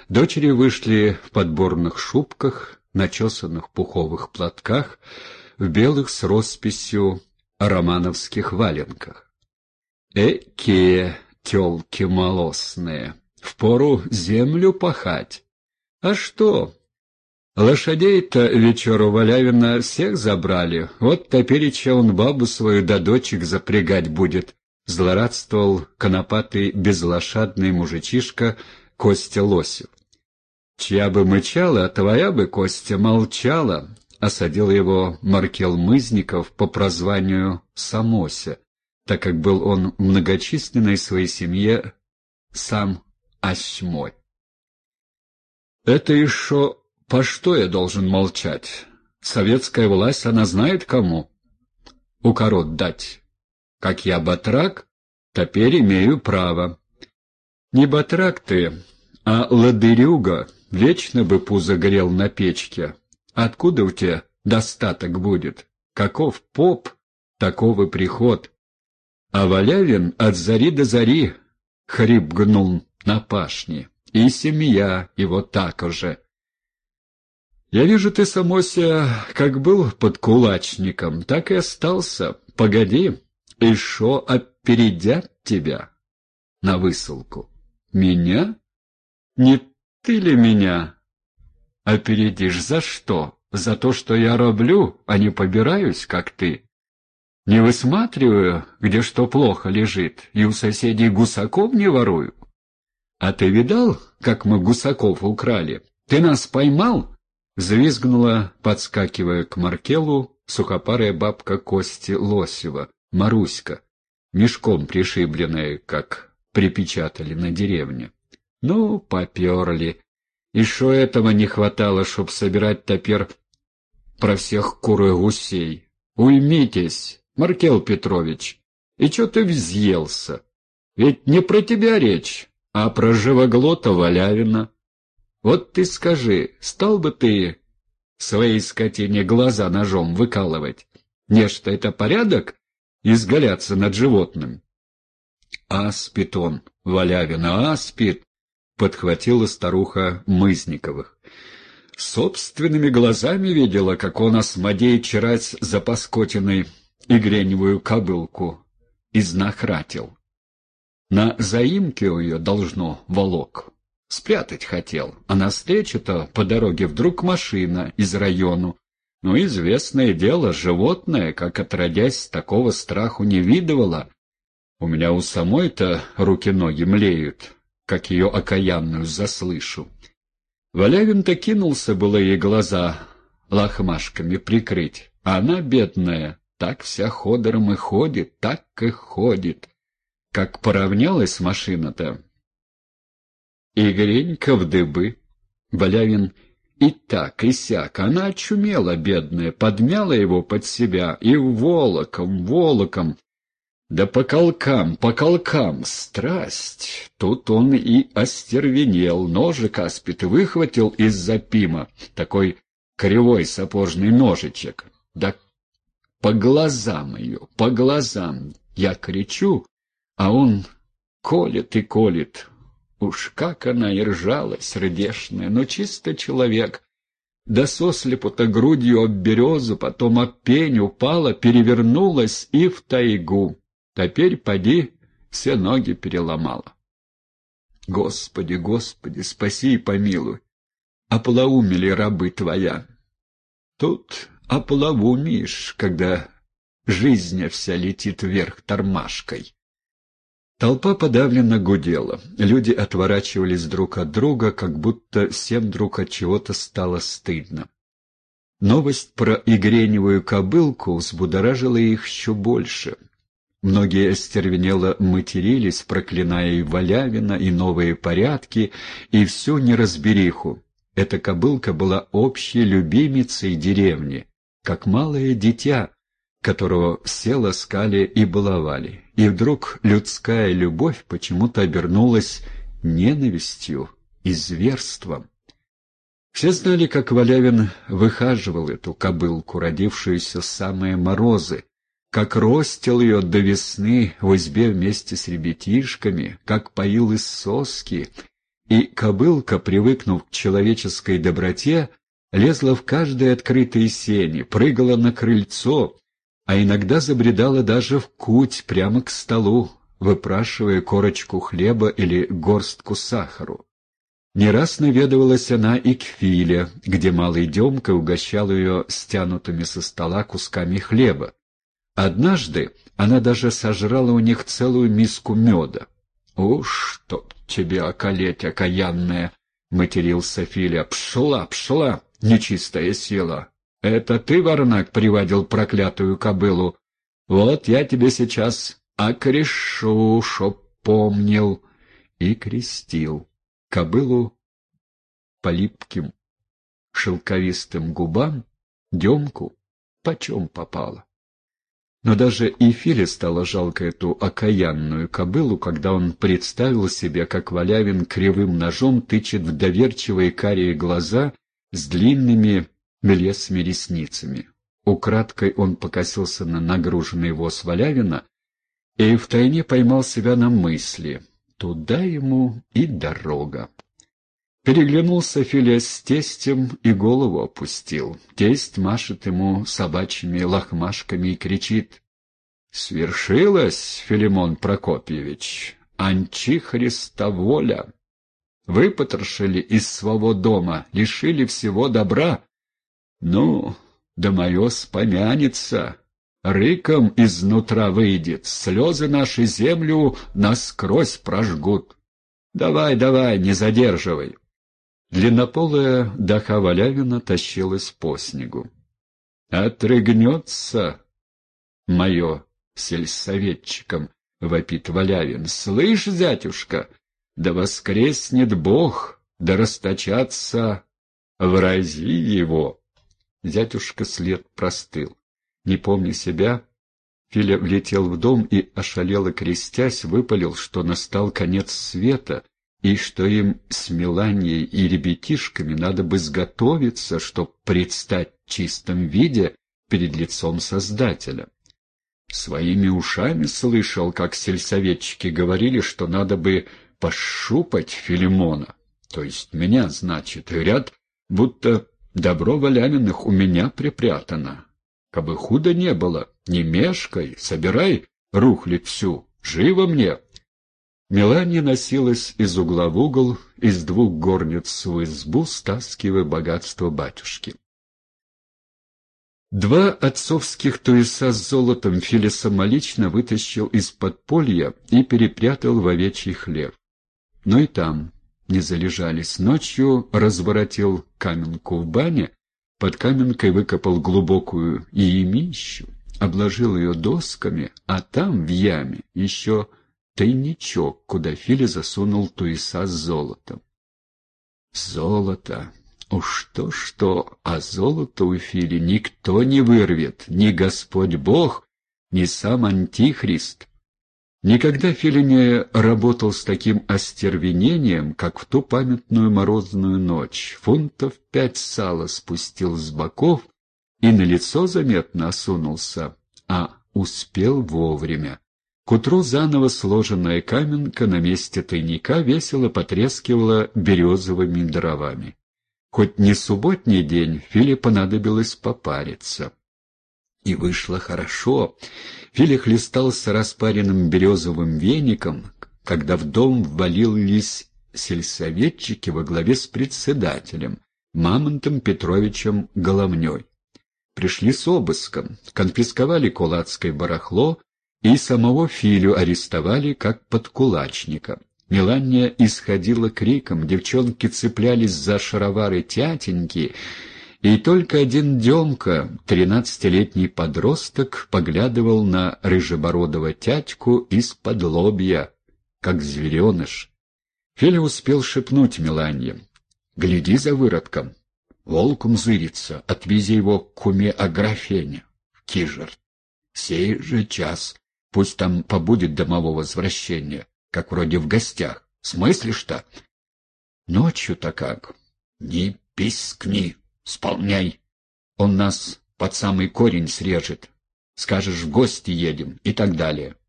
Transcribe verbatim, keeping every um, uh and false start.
Дочери вышли в подборных шубках, начесанных пуховых платках, в белых с росписью романовских валенках. Экие тёлки молосные, впору землю пахать. А что? Лошадей-то вечеру Валявина всех забрали, вот топереча он бабу свою да дочек запрягать будет, злорадствовал конопатый безлошадный мужичишка Костя Лосев. «Чья бы мычала, а твоя бы, Костя, молчала», — осадил его Маркел Мызников по прозванию Самося, так как был он в многочисленной своей семье сам осьмой. «Это еще по что я должен молчать? Советская власть, она знает кому укорот дать. Как я батрак, теперь имею право. Не батрак ты, а ладырюга, вечно бы пузо грел на печке. Откуда у тебя достаток будет? Каков поп, таков и приход. А Валявин от зари до зари хрип гнул на пашне, и семья его так уже. Я вижу, ты, Самося, как был под кулачником, так и остался. Погоди, и шо опередят тебя на высылку? Меня? Не ты ли меня опередишь? За что? За то, что я роблю, а не побираюсь, как ты? Не высматриваю, где что плохо лежит, и у соседей гусаков не ворую. А ты видал, как мы гусаков украли? Ты нас поймал? Взвизгнула, подскакивая к Маркелу, сухопарая бабка Кости Лосева, Маруська, мешком пришибленная, как припечатали на деревне. Ну, поперли. И шо этого не хватало, чтоб собирать топер про всех кур и гусей? Уймитесь, Маркел Петрович, и чё ты взъелся? Ведь не про тебя речь, а про живоглота Валявина. Вот ты скажи, стал бы ты своей скотине глаза ножом выкалывать? Нечто это порядок изгаляться над животным? Аспид он, Валявина, аспид, подхватила старуха Мызниковых. Собственными глазами видела, как он осмодей чирать за паскотиной и греневую кобылку изнахратил. На заимке у ее должно волок. Спрятать хотел, а навстречу-то по дороге вдруг машина из району. Ну, известное дело, животное, как отродясь, такого страху не видывала. У меня у самой-то руки-ноги млеют, как ее окаянную заслышу. Валявин-то кинулся было ей глаза лохмашками прикрыть, а она, бедная, так вся ходором и ходит, так и ходит. Как поравнялась машина-то, и гренька в дыбы. Валявин и так, и сяк. Она очумела, бедная, подмяла его под себя и волоком, волоком. Да по колкам, по колкам, страсть. Тут он и остервенел, ножик аспид выхватил из-за пима, такой кривой сапожный ножичек. Да по глазам ее, по глазам. Я кричу, а он колет и колет. Уж как она и ржала, сердешная, но чисто человек. Да сослепу-то грудью об березу, потом об пень упала, перевернулась и в тайгу. Теперь, поди, все ноги переломала. Господи, Господи, спаси и помилуй. Оплоумели рабы твоя. Тут оплоумишь, когда жизнь вся летит вверх тормашкой. Толпа подавленно гудела. Люди отворачивались друг от друга, как будто всем друг от чего-то стало стыдно. Новость про игреневую кобылку взбудоражила их еще больше. Многие остервенело матерились, проклиная и Валявина, и новые порядки, и всю неразбериху. Эта кобылка была общей любимицей деревни, как малое дитя, которого все ласкали и баловали. И вдруг людская любовь почему-то обернулась ненавистью и зверством. Все знали, как Валявин выхаживал эту кобылку, родившуюся в самые морозы, как ростил ее до весны в избе вместе с ребятишками, как поил из соски, и кобылка, привыкнув к человеческой доброте, лезла в каждые открытые сени, прыгала на крыльцо, а иногда забредала даже в куть прямо к столу, выпрашивая корочку хлеба или горстку сахару. Не раз наведывалась она и к Филе, где малый Демка угощал ее стянутыми со стола кусками хлеба. Однажды она даже сожрала у них целую миску меда. «Уж чтоб тебе околеть, окаянная!» — матерился Филя. «Пшла, пшла, нечистая сила! Это ты, Варнак, приводил проклятую кобылу? Вот я тебе сейчас окрешу, чтоб помнил!» И крестил кобылу по липким шелковистым губам, Демку почем попало. Но даже и Филе стало жалко эту окаянную кобылу, когда он представил себе, как Валявин кривым ножом тычет в доверчивые карие глаза с длинными белесыми ресницами. Украдкой он покосился на нагруженный воз Валявина и втайне поймал себя на мысли: туда ему и дорога. Переглянулся Филя с тестем и голову опустил. Тесть машет ему собачьими лохмашками и кричит: «Свершилось, Филимон Прокопьевич, Анчихриста воля! Выпотрошили из своего дома, лишили всего добра. Ну, да мое спомянется, рыком изнутра выйдет, слезы наши землю насквозь прожгут. Давай, давай, не задерживай!» Длиннополая даха Валявина тащилась по снегу. «Отрыгнется мое сельсоветчиком!» — вопит Валявин. «Слышь, зятюшка, да воскреснет Бог, да расточатся врази его!» Зятюшка след простыл. Не помня себя, Филя влетел в дом и, ошалело крестясь, выпалил, что настал конец света, и что им с Меланьей и ребятишками надо бы сготовиться, чтоб предстать в чистом виде перед лицом Создателя. Своими ушами слышал, как сельсоветчики говорили, что надо бы пощупать Филимона, то есть меня, значит, и говорят, будто добро Валявиных у меня припрятано. Кабы худо не было, не мешкай, собирай рухлядь всю, живо мне. Меланья носилась из угла в угол, из двух горниц в избу, стаскивая богатство батюшки. Два отцовских туеса с золотом Филя самолично вытащил из подполья и перепрятал в овечий хлев. Но и там не залежались. Ночью разворотил каменку в бане, под каменкой выкопал глубокую яемищу, обложил ее досками, а там, в яме, еще тайничок, куда Филя засунул туеса с золотом. Золото! Уж то-что, а золото у Фили никто не вырвет, ни Господь Бог, ни сам Антихрист. Никогда Филя не работал с таким остервенением, как в ту памятную морозную ночь. Фунтов пять сала спустил с боков и на лицо заметно осунулся, а успел вовремя. К утру заново сложенная каменка на месте тайника весело потрескивала березовыми дровами. Хоть не субботний день, Филе понадобилось попариться. И вышло хорошо. Филя хлестался распаренным березовым веником, когда в дом ввалились сельсоветчики во главе с председателем, Мамонтом Петровичем Головней. Пришли с обыском, конфисковали кулацкое барахло и самого Филю арестовали как подкулачника. Меланья исходила криком, девчонки цеплялись за шаровары тятеньки, и только один Демка, тринадцатилетний подросток, поглядывал на рыжебородого тятьку из-под лобья, как звереныш. Филя успел шепнуть Меланье: «Гляди за выродком, волком зырится, отвези его к куме Аграфене, в Кижер. Сей же час, пусть там побудет до моего возвращения, как вроде в гостях. Смыслишь-то? Ночью-то как? Не пискни, исполняй. Он нас под самый корень срежет. Скажешь, в гости едем и так далее.